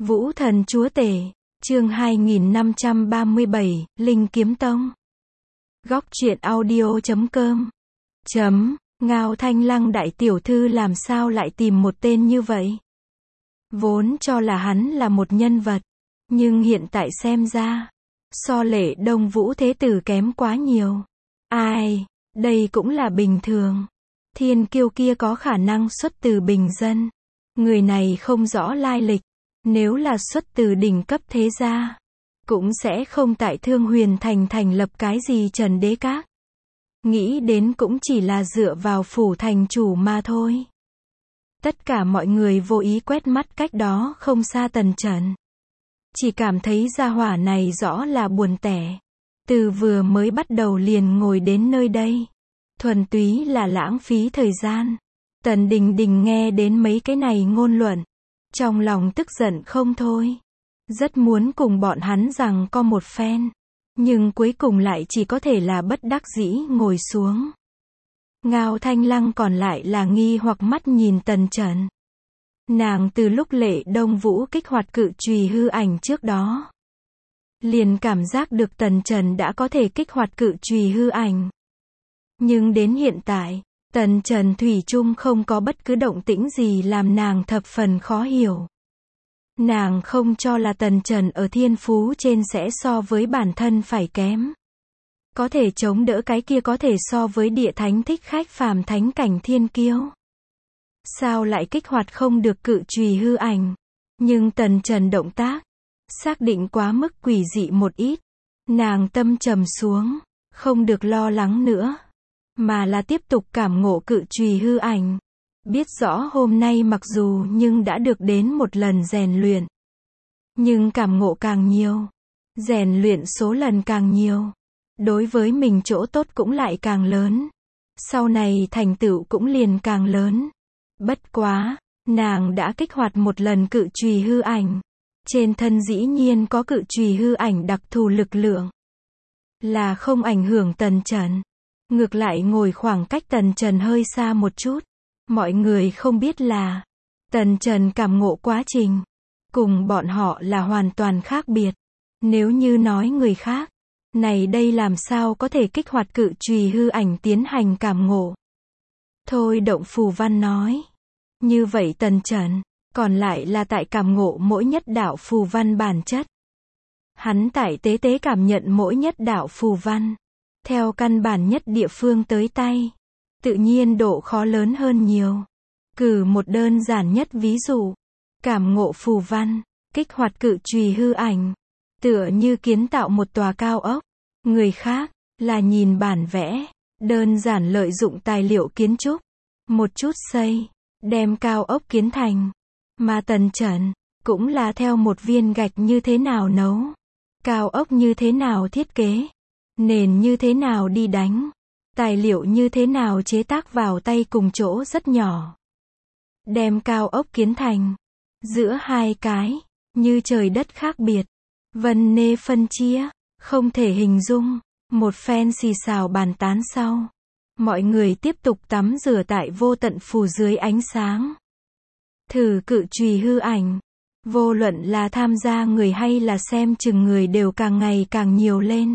Vũ thần chúa tể, chương 2537, Linh Kiếm Tông. Góc truyện audio.com. Ngao Thanh Lăng đại tiểu thư làm sao lại tìm một tên như vậy? Vốn cho là hắn là một nhân vật, nhưng hiện tại xem ra, so Lệ Đông Vũ thế tử kém quá nhiều. Ai, đây cũng là bình thường. Thiên kiêu kia có khả năng xuất từ bình dân. Người này không rõ lai lịch. Nếu là xuất từ đỉnh cấp thế gia, cũng sẽ không tại Thương Huyền Thành thành lập cái gì Trần Đế Các. Nghĩ đến cũng chỉ là dựa vào phủ thành chủ mà thôi. Tất cả mọi người vô ý quét mắt cách đó không xa Tần Trần. Chỉ cảm thấy gia hỏa này rõ là buồn tẻ. Từ vừa mới bắt đầu liền ngồi đến nơi đây. Thuần túy là lãng phí thời gian. Tần Đình Đình nghe đến mấy cái này ngôn luận. Trong lòng tức giận không thôi. Rất muốn cùng bọn hắn rằng có một phen. Nhưng cuối cùng lại chỉ có thể là bất đắc dĩ ngồi xuống. Ngao Thanh Lăng còn lại là nghi hoặc mắt nhìn Tần Trần. Nàng từ lúc Lệ Đông Vũ kích hoạt cự chùy hư ảnh trước đó, liền cảm giác được Tần Trần đã có thể kích hoạt cự chùy hư ảnh. Nhưng đến hiện tại, Tần Trần thủy chung không có bất cứ động tĩnh gì làm nàng thập phần khó hiểu. Nàng không cho là Tần Trần ở thiên phú trên sẽ so với bản thân phải kém. Có thể chống đỡ cái kia có thể so với địa thánh thích khách phàm thánh cảnh thiên kiêu. Sao lại kích hoạt không được cự chùy hư ảnh? Nhưng Tần Trần động tác, xác định quá mức quỷ dị một ít. Nàng tâm trầm xuống, không được lo lắng nữa. Mà là tiếp tục cảm ngộ cự chùy hư ảnh. Biết rõ hôm nay mặc dù nhưng đã được đến một lần rèn luyện. Nhưng cảm ngộ càng nhiều, rèn luyện số lần càng nhiều, đối với mình chỗ tốt cũng lại càng lớn. Sau này thành tựu cũng liền càng lớn. Bất quá, nàng đã kích hoạt một lần cự chùy hư ảnh. Trên thân dĩ nhiên có cự chùy hư ảnh đặc thù lực lượng. Là không ảnh hưởng Tần Trần. Ngược lại ngồi khoảng cách Tần Trần hơi xa một chút. Mọi người không biết là, Tần Trần cảm ngộ quá trình, cùng bọn họ là hoàn toàn khác biệt. Nếu như nói người khác, này đây làm sao có thể kích hoạt cự chùy hư ảnh tiến hành cảm ngộ. Thôi Động Phù Văn nói. Như vậy Tần Trần, còn lại là tại cảm ngộ mỗi nhất đạo phù văn bản chất. Hắn tại tế tế cảm nhận mỗi nhất đạo phù văn. Theo căn bản nhất địa phương tới tay. Tự nhiên độ khó lớn hơn nhiều. Cử một đơn giản nhất ví dụ. Cảm ngộ phù văn, kích hoạt cự chùy hư ảnh. Tựa như kiến tạo một tòa cao ốc. Người khác, là nhìn bản vẽ. Đơn giản lợi dụng tài liệu kiến trúc. Một chút xây, đem cao ốc kiến thành. Mà Tần Trần, cũng là theo một viên gạch như thế nào nấu. Cao ốc như thế nào thiết kế. Nền như thế nào đi đánh. Tài liệu như thế nào chế tác vào tay cùng chỗ rất nhỏ. Đem cao ốc kiến thành. Giữa hai cái, như trời đất khác biệt. Vân nê phân chia, không thể hình dung. Một phen xì xào bàn tán sau. Mọi người tiếp tục tắm rửa tại vô tận phù dưới ánh sáng. Thử cự chùy hư ảnh. Vô luận là tham gia người hay là xem chừng người đều càng ngày càng nhiều lên.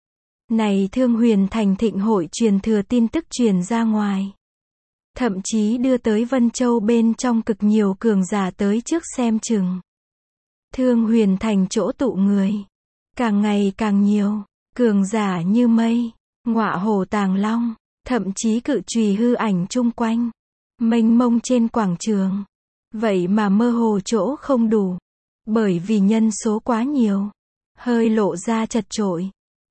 Này Thương Huyền Thành thịnh hội truyền thừa tin tức truyền ra ngoài. Thậm chí đưa tới Vân Châu bên trong cực nhiều cường giả tới trước xem chừng. Thương Huyền Thành chỗ tụ người. Càng ngày càng nhiều. Cường giả như mây. Ngọa hổ tàng long. Thậm chí cự chùy hư ảnh chung quanh. Mênh mông trên quảng trường. Vậy mà mơ hồ chỗ không đủ. Bởi vì nhân số quá nhiều. Hơi lộ ra chật chội.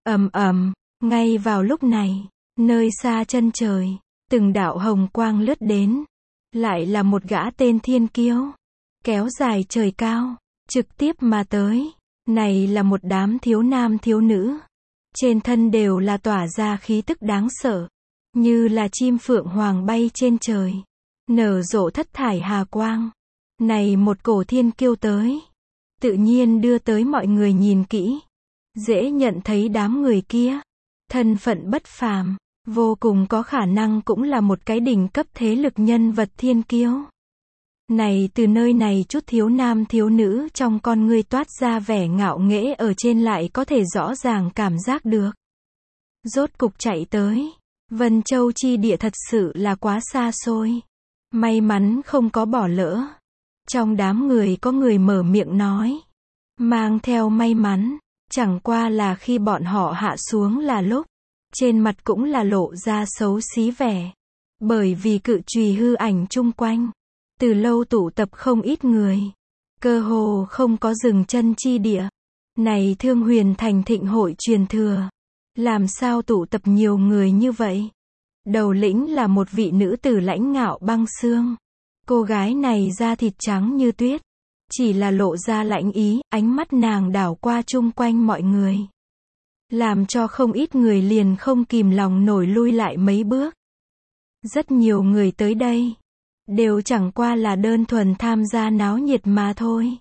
Ngay vào lúc này, nơi xa chân trời, từng đạo hồng quang lướt đến. Lại là một gã tên thiên kiêu. Kéo dài trời cao, trực tiếp mà tới. Này là một đám thiếu nam thiếu nữ. Trên thân đều là tỏa ra khí tức đáng sợ. Như là chim phượng hoàng bay trên trời. Nở rộ thất thải hà quang. Này một cổ thiên kiêu tới. Tự nhiên đưa tới mọi người nhìn kỹ. Dễ nhận thấy đám người kia. Thân phận bất phàm. Vô cùng có khả năng cũng là một cái đỉnh cấp thế lực nhân vật thiên kiêu. Này từ nơi này chút thiếu nam thiếu nữ trong con ngươi toát ra vẻ ngạo nghễ ở trên lại có thể rõ ràng cảm giác được. Rốt cục chạy tới. Vân Châu chi địa thật sự là quá xa xôi. May mắn không có bỏ lỡ. Trong đám người có người mở miệng nói. Mang theo may mắn, chẳng qua là khi bọn họ hạ xuống là lúc, trên mặt cũng là lộ ra xấu xí vẻ. Bởi vì cự chùy hư ảnh chung quanh, từ lâu tụ tập không ít người. Cơ hồ không có dừng chân chi địa. Này Thương Huyền Thành thịnh hội truyền thừa. Làm sao tụ tập nhiều người như vậy? Đầu lĩnh là một vị nữ tử lãnh ngạo băng xương. Cô gái này da thịt trắng như tuyết. Chỉ là lộ ra lãnh ý, ánh mắt nàng đảo qua chung quanh mọi người. Làm cho không ít người liền không kìm lòng nổi lui lại mấy bước. Rất nhiều người tới đây. Đều chẳng qua là đơn thuần tham gia náo nhiệt mà thôi.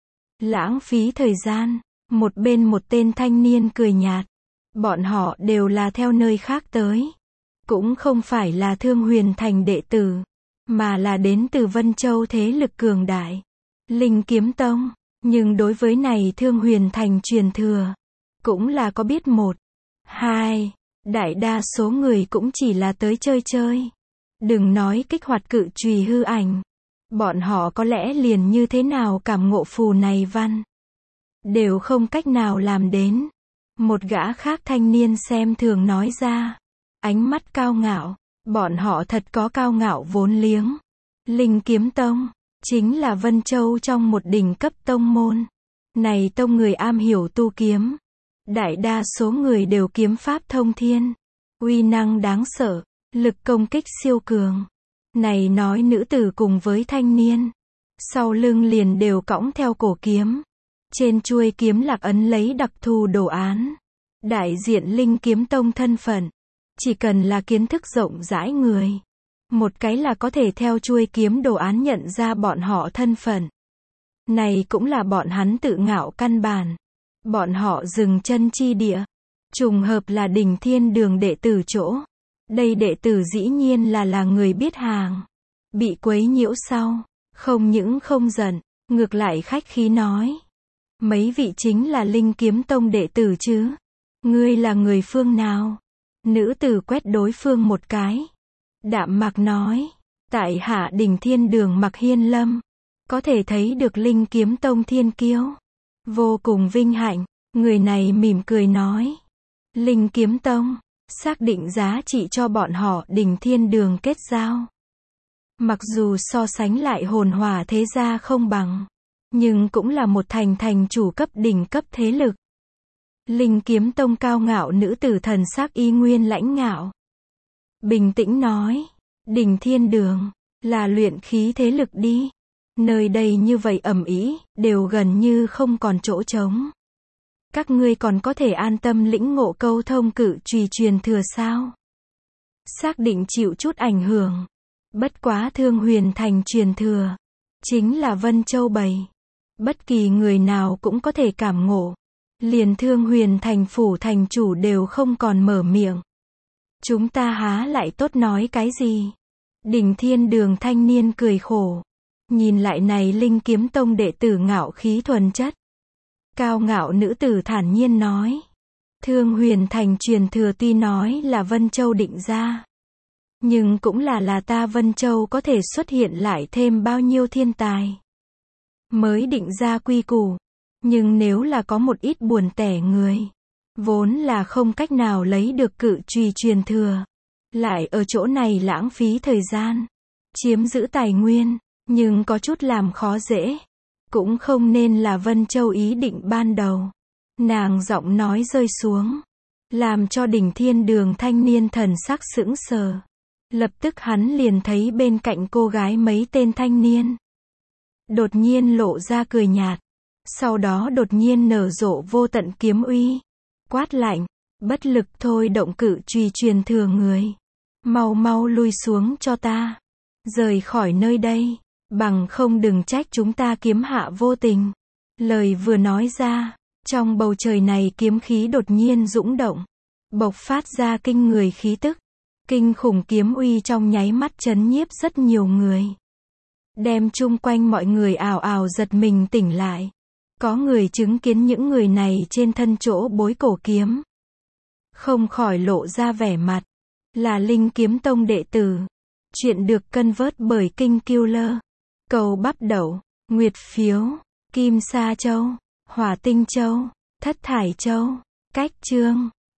Lãng phí thời gian. Một bên một tên thanh niên cười nhạt. Bọn họ đều là theo nơi khác tới. Cũng không phải là Thương Huyền Thành đệ tử. Mà là đến từ Vân Châu thế lực cường đại. Linh Kiếm Tông. Nhưng đối với này Thương Huyền Thành truyền thừa. Cũng là có biết một. Hai. Đại đa số người cũng chỉ là tới chơi chơi. Đừng nói kích hoạt cự chùy hư ảnh. Bọn họ có lẽ liền như thế nào cảm ngộ phù này văn. Đều không cách nào làm đến. Một gã khác thanh niên xem thường nói ra. Ánh mắt cao ngạo. Bọn họ thật có cao ngạo vốn liếng. Linh Kiếm Tông. Chính là Vân Châu trong một đỉnh cấp tông môn. Này tông người am hiểu tu kiếm. Đại đa số người đều kiếm pháp thông thiên. Uy năng đáng sợ. Lực công kích siêu cường. Này nói nữ tử cùng với thanh niên. Sau lưng liền đều cõng theo cổ kiếm. Trên chuôi kiếm lạc ấn lấy đặc thù đồ án. Đại diện Linh Kiếm Tông thân phận. Chỉ cần là kiến thức rộng rãi người. Một cái là có thể theo chuôi kiếm đồ án nhận ra bọn họ thân phận. Này cũng là bọn hắn tự ngạo căn bản. Bọn họ dừng chân chi địa. Trùng hợp là Đỉnh Thiên Đường đệ tử chỗ. Đây đệ tử dĩ nhiên là người biết hàng. Bị quấy nhiễu sau. Không những không giận. Ngược lại khách khí nói. Mấy vị chính là Linh Kiếm Tông đệ tử chứ. Ngươi là người phương nào? Nữ tử quét đối phương một cái. Đạm mạc nói. Tại hạ Đỉnh Thiên Đường Mặc Hiên Lâm. Có thể thấy được Linh Kiếm Tông thiên kiêu. Vô cùng vinh hạnh. Người này mỉm cười nói. Linh Kiếm Tông. Xác định giá trị cho bọn họ Đỉnh Thiên Đường kết giao. Mặc dù so sánh lại Hồn Hỏa thế gia không bằng. Nhưng cũng là một thành chủ cấp đỉnh cấp thế lực. Linh Kiếm Tông cao ngạo nữ tử thần sắc y nguyên lãnh ngạo. Bình tĩnh nói. Đỉnh Thiên Đường. Là luyện khí thế lực đi. Nơi đây như vậy ầm ĩ, đều gần như không còn chỗ trống. Các ngươi còn có thể an tâm lĩnh ngộ câu thông cự chùy truyền thừa sao? Xác định chịu chút ảnh hưởng. Bất quá Thương Huyền Thành truyền thừa. Chính là Vân Châu bày. Bất kỳ người nào cũng có thể cảm ngộ. Liền Thương Huyền Thành phủ thành chủ đều không còn mở miệng. Chúng ta há lại tốt nói cái gì? Đỉnh Thiên Đường thanh niên cười khổ. Nhìn lại này Linh Kiếm Tông đệ tử ngạo khí thuần chất. Cao ngạo nữ tử thản nhiên nói. Thương Huyền Thành truyền thừa tuy nói là Vân Châu định ra. Nhưng cũng là ta Vân Châu có thể xuất hiện lại thêm bao nhiêu thiên tài. Mới định ra quy củ. Nhưng nếu là có một ít buồn tẻ người. Vốn là không cách nào lấy được cự chùy truyền thừa. Lại ở chỗ này lãng phí thời gian. Chiếm giữ tài nguyên. Nhưng có chút làm khó dễ. Cũng không nên là Vân Châu ý định ban đầu. Nàng giọng nói rơi xuống. Làm cho Đỉnh Thiên Đường thanh niên thần sắc sững sờ. Lập tức hắn liền thấy bên cạnh cô gái mấy tên thanh niên. Đột nhiên lộ ra cười nhạt. Sau đó đột nhiên nở rộ vô tận kiếm uy. Quát lạnh. Bất lực thôi động cự chùy truyền thừa người. Mau mau lui xuống cho ta. Rời khỏi nơi đây. Bằng không đừng trách chúng ta kiếm hạ vô tình. Lời vừa nói ra. Trong bầu trời này kiếm khí đột nhiên dũng động. Bộc phát ra kinh người khí tức. Kinh khủng kiếm uy trong nháy mắt chấn nhiếp rất nhiều người. đem chung quanh mọi người ào ào giật mình tỉnh lại. Có người chứng kiến những người này trên thân chỗ bối cổ kiếm. Không khỏi lộ ra vẻ mặt. Là Linh Kiếm Tông đệ tử. Chuyện được cân vớt bởi Kinh Killer. Cầu Bắp Đậu, Nguyệt Phiếu, Kim Sa Châu, Hỏa Tinh Châu, Thất Thải Châu, Cách Chương.